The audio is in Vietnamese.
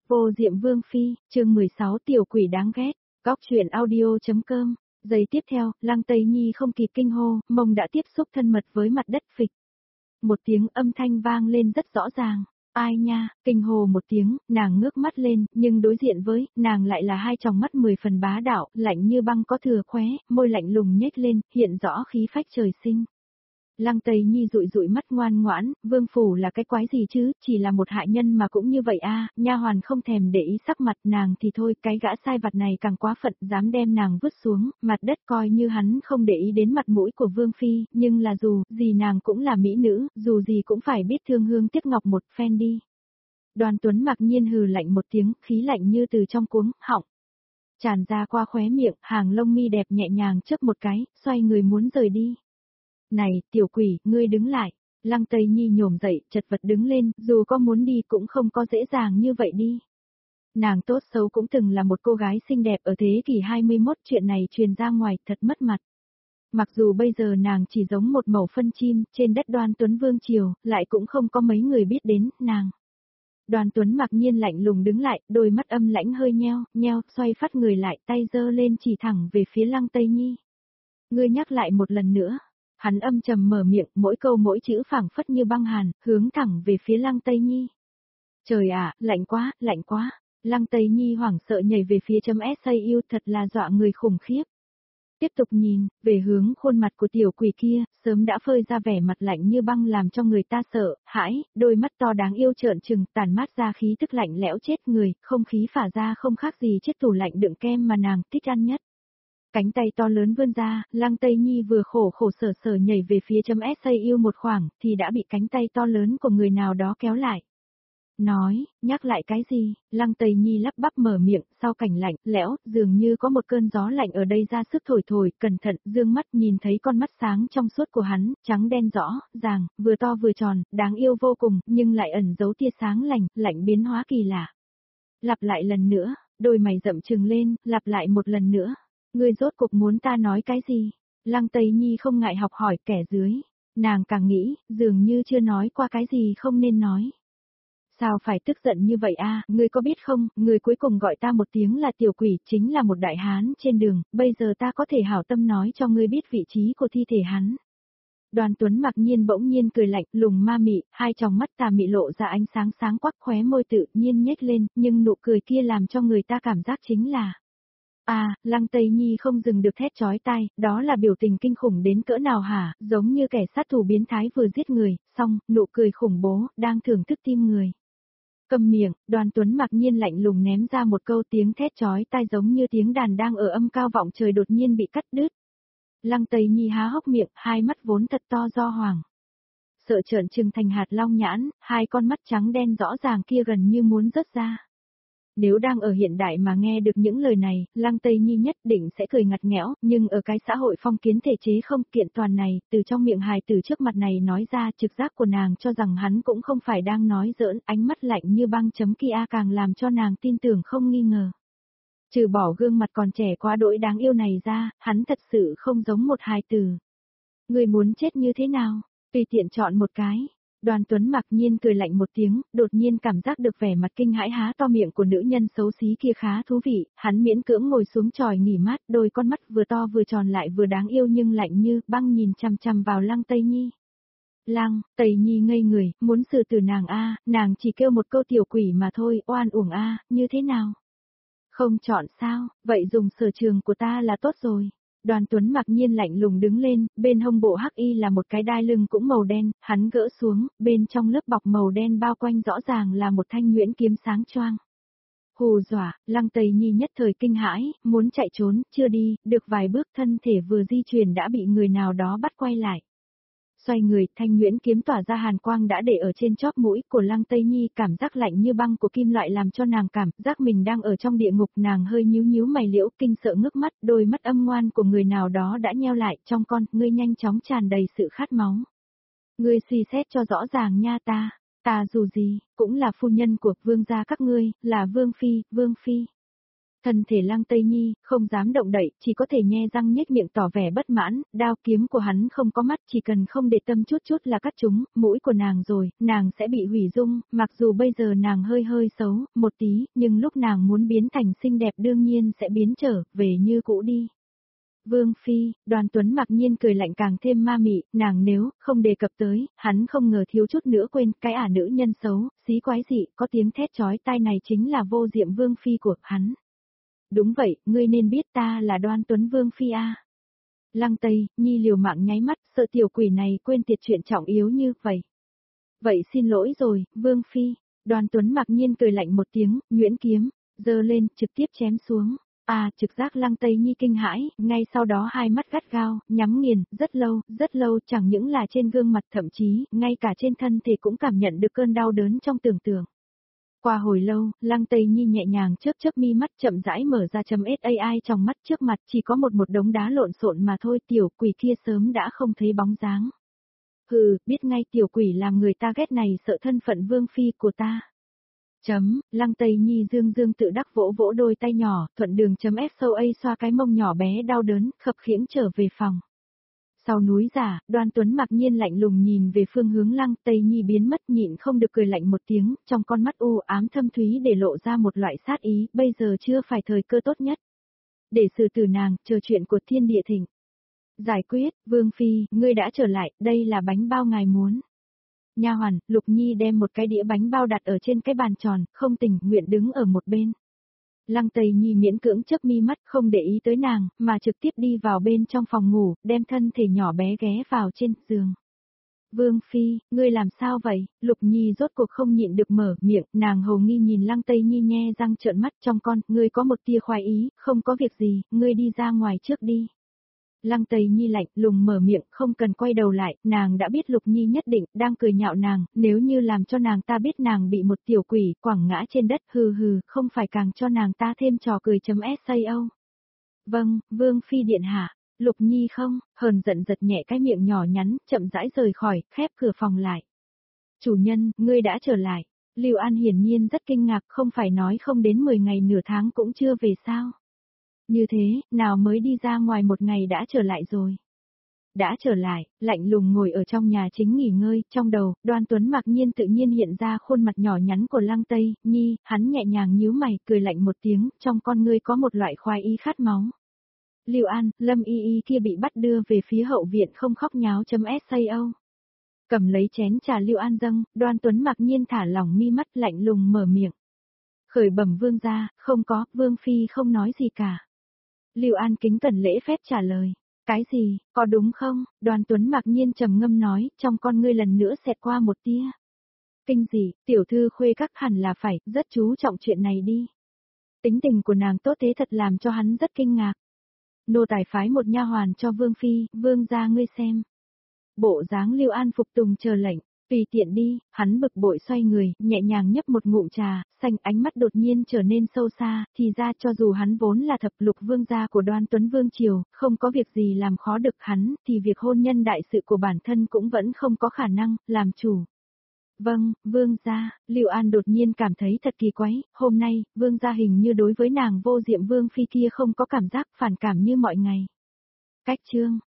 Vô Diệm Vương Phi, chương 16 tiểu quỷ đáng ghét, góc chuyện audio.com. Giây tiếp theo, Lăng Tây Nhi không kịp kinh hô, mông đã tiếp xúc thân mật với mặt đất phịch. Một tiếng âm thanh vang lên rất rõ ràng. Ai nha, kinh hồ một tiếng, nàng ngước mắt lên, nhưng đối diện với, nàng lại là hai tròng mắt 10 phần bá đạo, lạnh như băng có thừa khóe, môi lạnh lùng nhếch lên, hiện rõ khí phách trời sinh. Lăng Tây Nhi dụi dụi mắt ngoan ngoãn, vương phủ là cái quái gì chứ, chỉ là một hạ nhân mà cũng như vậy a. Nha hoàn không thèm để ý sắc mặt nàng thì thôi, cái gã sai vặt này càng quá phận, dám đem nàng vứt xuống, mặt đất coi như hắn không để ý đến mặt mũi của vương phi, nhưng là dù gì nàng cũng là mỹ nữ, dù gì cũng phải biết thương hương tiếc ngọc một phen đi. Đoàn Tuấn mặc nhiên hừ lạnh một tiếng, khí lạnh như từ trong cuống họng tràn ra qua khóe miệng, hàng lông mi đẹp nhẹ nhàng chớp một cái, xoay người muốn rời đi. Này, tiểu quỷ, ngươi đứng lại. Lăng Tây Nhi nhổm dậy, chật vật đứng lên, dù có muốn đi cũng không có dễ dàng như vậy đi. Nàng tốt xấu cũng từng là một cô gái xinh đẹp ở thế kỷ 21, chuyện này truyền ra ngoài thật mất mặt. Mặc dù bây giờ nàng chỉ giống một mẩu phân chim, trên đất Đoan Tuấn Vương triều, lại cũng không có mấy người biết đến, nàng. Đoàn Tuấn mặc nhiên lạnh lùng đứng lại, đôi mắt âm lãnh hơi nheo, xoay phát người lại, tay giơ lên chỉ thẳng về phía Lăng Tây Nhi. Ngươi nhắc lại một lần nữa. Hắn âm trầm mở miệng, mỗi câu mỗi chữ phảng phất như băng hàn, hướng thẳng về phía Lăng Tây Nhi. Trời ạ, lạnh quá. Lăng Tây Nhi hoảng sợ nhảy về phía .sau, thật là dọa người khủng khiếp. Tiếp tục nhìn, về hướng khuôn mặt của tiểu quỷ kia, sớm đã phơi ra vẻ mặt lạnh như băng làm cho người ta sợ, hãi, đôi mắt to đáng yêu trợn trừng, tàn mát ra khí tức lạnh lẽo chết người, không khí phả ra không khác gì chiếc tủ lạnh đựng kem mà nàng thích ăn nhất. Cánh tay to lớn vươn ra, Lăng Tây Nhi vừa khổ sở nhảy về phía .sau một khoảng, thì đã bị cánh tay to lớn của người nào đó kéo lại. Nói, nhắc lại cái gì, Lăng Tây Nhi lắp bắp mở miệng, sau cảnh lạnh, lẽo, dường như có một cơn gió lạnh ở đây ra sức thổi, cẩn thận, dương mắt nhìn thấy con mắt sáng trong suốt của hắn, trắng đen rõ, ràng, vừa to vừa tròn, đáng yêu vô cùng, nhưng lại ẩn giấu tia sáng lạnh biến hóa kỳ lạ. Lặp lại lần nữa, đôi mày rậm trừng lên, lặp lại một lần nữa. Ngươi rốt cuộc muốn ta nói cái gì? Lăng Tây Nhi không ngại học hỏi kẻ dưới. Nàng càng nghĩ, dường như chưa nói qua cái gì không nên nói. Sao phải tức giận như vậy a? Ngươi có biết không, người cuối cùng gọi ta một tiếng là tiểu quỷ chính là một đại hán trên đường, bây giờ ta có thể hảo tâm nói cho ngươi biết vị trí của thi thể hắn. Đoàn Tuấn mặc nhiên bỗng nhiên cười lạnh, lùng ma mị, hai tròng mắt tà mị lộ ra ánh sáng sáng quắc, khóe môi tự nhiên nhếch lên, nhưng nụ cười kia làm cho người ta cảm giác chính là... Lăng Tây Nhi không dừng được thét chói tai, đó là biểu tình kinh khủng đến cỡ nào hả, giống như kẻ sát thủ biến thái vừa giết người, xong, nụ cười khủng bố, đang thưởng thức tim người. Cầm miệng, Đoàn Tuấn mặc nhiên lạnh lùng ném ra một câu tiếng thét chói tai giống như tiếng đàn đang ở âm cao vọng trời đột nhiên bị cắt đứt. Lăng Tây Nhi há hốc miệng, hai mắt vốn thật to do hoàng. Sợ trợn trừng thành hạt long nhãn, hai con mắt trắng đen rõ ràng kia gần như muốn rớt ra. Nếu đang ở hiện đại mà nghe được những lời này, Lăng Tây Nhi nhất định sẽ cười ngặt nghẽo, nhưng ở cái xã hội phong kiến thể chế không kiện toàn này, từ trong miệng hài tử trước mặt này nói ra, trực giác của nàng cho rằng hắn cũng không phải đang nói giỡn, ánh mắt lạnh như băng chấm kia càng làm cho nàng tin tưởng không nghi ngờ. Trừ bỏ gương mặt còn trẻ quá đỗi đáng yêu này ra, hắn thật sự không giống một hài tử. Người muốn chết như thế nào? Tùy tiện chọn một cái. Đoàn Tuấn mặc nhiên cười lạnh một tiếng, đột nhiên cảm giác được vẻ mặt kinh hãi há to miệng của nữ nhân xấu xí kia khá thú vị, hắn miễn cưỡng ngồi xuống chòi nghỉ mát, đôi con mắt vừa to vừa tròn lại vừa đáng yêu nhưng lạnh như băng nhìn chằm chằm vào Lăng Tây Nhi. Lăng Tây Nhi ngây người, muốn xử tử nàng nàng chỉ kêu một câu tiểu quỷ mà thôi, oan uổng như thế nào? Không chọn sao, vậy dùng sở trường của ta là tốt rồi. Đoàn Tuấn mặc nhiên lạnh lùng đứng lên, bên hông bộ hắc y là một cái đai lưng cũng màu đen, hắn gỡ xuống, bên trong lớp bọc màu đen bao quanh rõ ràng là một thanh nhuyễn kiếm sáng choang. Hù dọa, Lăng Tây Nhi nhất thời kinh hãi, muốn chạy trốn, chưa đi, được vài bước thân thể vừa di chuyển đã bị người nào đó bắt quay lại. Xoay người, thanh nhuyễn kiếm tỏa ra hàn quang đã để ở trên chóp mũi của Lăng Tây Nhi, cảm giác lạnh như băng của kim loại làm cho nàng cảm giác mình đang ở trong địa ngục, nàng hơi nhíu mày liễu, kinh sợ ngước mắt, đôi mắt âm ngoan của người nào đó đã nheo lại, trong con ngươi nhanh chóng tràn đầy sự khát máu. Ngươi suy xét cho rõ ràng nha ta dù gì, cũng là phu nhân của vương gia các ngươi, là vương phi. Thân thể Lăng Tây Nhi, không dám động đậy, chỉ có thể nhe răng nhếch miệng tỏ vẻ bất mãn, đao kiếm của hắn không có mắt, chỉ cần không để tâm chút chút là cắt trúng, mũi của nàng rồi, nàng sẽ bị hủy dung, mặc dù bây giờ nàng hơi hơi xấu, một tí, nhưng lúc nàng muốn biến thành xinh đẹp đương nhiên sẽ biến trở về như cũ đi. Vương Phi, Đoàn Tuấn mặc nhiên cười lạnh càng thêm ma mị, nàng nếu không đề cập tới, hắn không ngờ thiếu chút nữa quên, cái nữ nhân xấu, xí quái dị, có tiếng thét chói tai này chính là Vô Diệm Vương Phi của hắn. Đúng vậy, ngươi nên biết ta là Đoan Tuấn Vương Phi a. Lăng Tây, Nhi liều mạng nháy mắt, sợ tiểu quỷ này quên tiệt chuyện trọng yếu như vậy. Vậy xin lỗi rồi, Vương Phi. Đoàn Tuấn mặc nhiên cười lạnh một tiếng, nhuyễn kiếm, giơ lên, trực tiếp chém xuống. Trực giác Lăng Tây Nhi kinh hãi, ngay sau đó hai mắt gắt gao, nhắm nghiền, rất lâu chẳng những là trên gương mặt thậm chí, ngay cả trên thân thể cũng cảm nhận được cơn đau đớn trong tưởng tượng. Qua hồi lâu, Lăng Tây Nhi nhẹ nhàng chớp mi mắt chậm rãi mở ra .sai trong mắt trước mặt chỉ có một đống đá lộn xộn mà thôi, tiểu quỷ kia sớm đã không thấy bóng dáng. Hừ, biết ngay tiểu quỷ làm người ta ghét này sợ thân phận Vương Phi của ta. Lăng Tây Nhi dương tự đắc vỗ vỗ đôi tay nhỏ, thuận đường .fa xoa cái mông nhỏ bé đau đớn, khập khiễng trở về phòng. Sau núi giả, Đoan Tuấn mặc nhiên lạnh lùng nhìn về phương hướng Lăng Tây Nhi biến mất, nhịn không được cười lạnh một tiếng, trong con mắt u ám thâm thúy để lộ ra một loại sát ý, bây giờ chưa phải thời cơ tốt nhất. Để xử tử nàng, chờ chuyện của thiên địa thịnh. Giải quyết, Vương Phi, ngươi đã trở lại, đây là bánh bao ngài muốn. Nha hoàn, Lục Nhi đem một cái đĩa bánh bao đặt ở trên cái bàn tròn, không tình nguyện đứng ở một bên. Lăng Tây Nhi miễn cưỡng chớp mi mắt không để ý tới nàng, mà trực tiếp đi vào bên trong phòng ngủ, đem thân thể nhỏ bé ghé vào trên giường. Vương Phi, ngươi làm sao vậy? Lục Nhi rốt cuộc không nhịn được mở miệng, nàng hầu nghi nhìn Lăng Tây Nhi nhe răng trợn mắt trong con, ngươi có một tia khoái ý, không có việc gì, ngươi đi ra ngoài trước đi. Lăng Tây Nhi lạnh lùng mở miệng, không cần quay đầu lại, nàng đã biết Lục Nhi nhất định đang cười nhạo nàng, nếu như làm cho nàng ta biết nàng bị một tiểu quỷ quẳng ngã trên đất, hừ, không phải càng cho nàng ta thêm trò cười .sao. Vâng, Vương Phi điện hạ. Lục Nhi không, hờn giận giật nhẹ cái miệng nhỏ nhắn, chậm rãi rời khỏi, khép cửa phòng lại. Chủ nhân, ngươi đã trở lại. Lưu An hiển nhiên rất kinh ngạc, không phải nói không đến 10 ngày nửa tháng cũng chưa về sao. Như thế, nào mới đi ra ngoài một ngày đã trở lại rồi. Đã trở lại, lạnh lùng ngồi ở trong nhà chính nghỉ ngơi, trong đầu, Đoan Tuấn mặc nhiên tự nhiên hiện ra khuôn mặt nhỏ nhắn của Lăng Tây Nhi, hắn nhẹ nhàng nhíu mày, cười lạnh một tiếng, trong con ngươi có một loại khoái ý khát máu. Lưu An, Lâm Y kia bị bắt đưa về phía hậu viện không khóc nháo .sao. Cầm lấy chén trà Lưu An dâng, Đoan Tuấn mặc nhiên thả lỏng mi mắt lạnh lùng mở miệng. Khởi bẩm vương gia, không có, Vương Phi không nói gì cả. Lưu An kính cẩn lễ phép trả lời. Cái gì, có đúng không? Đoan Tuấn mặc nhiên trầm ngâm nói, trong con ngươi lần nữa xẹt qua một tia. Kinh dị, tiểu thư khuê các hẳn là phải, rất chú trọng chuyện này đi. Tính tình của nàng tốt thế thật làm cho hắn rất kinh ngạc. Nô tài phái một nha hoàn cho Vương Phi, vương gia ngươi xem. Bộ dáng Lưu An phục tùng chờ lệnh, tùy tiện đi, hắn bực bội xoay người, nhẹ nhàng nhấp một ngụm trà, xanh ánh mắt đột nhiên trở nên sâu xa, thì ra cho dù hắn vốn là thập lục vương gia của Đoan Tuấn Vương Triều, không có việc gì làm khó được hắn, thì việc hôn nhân đại sự của bản thân cũng vẫn không có khả năng, làm chủ. Vâng, vương gia, Lưu An đột nhiên cảm thấy thật kỳ quái, hôm nay, vương gia hình như đối với nàng Vô Diệm Vương Phi kia không có cảm giác phản cảm như mọi ngày. Cách chương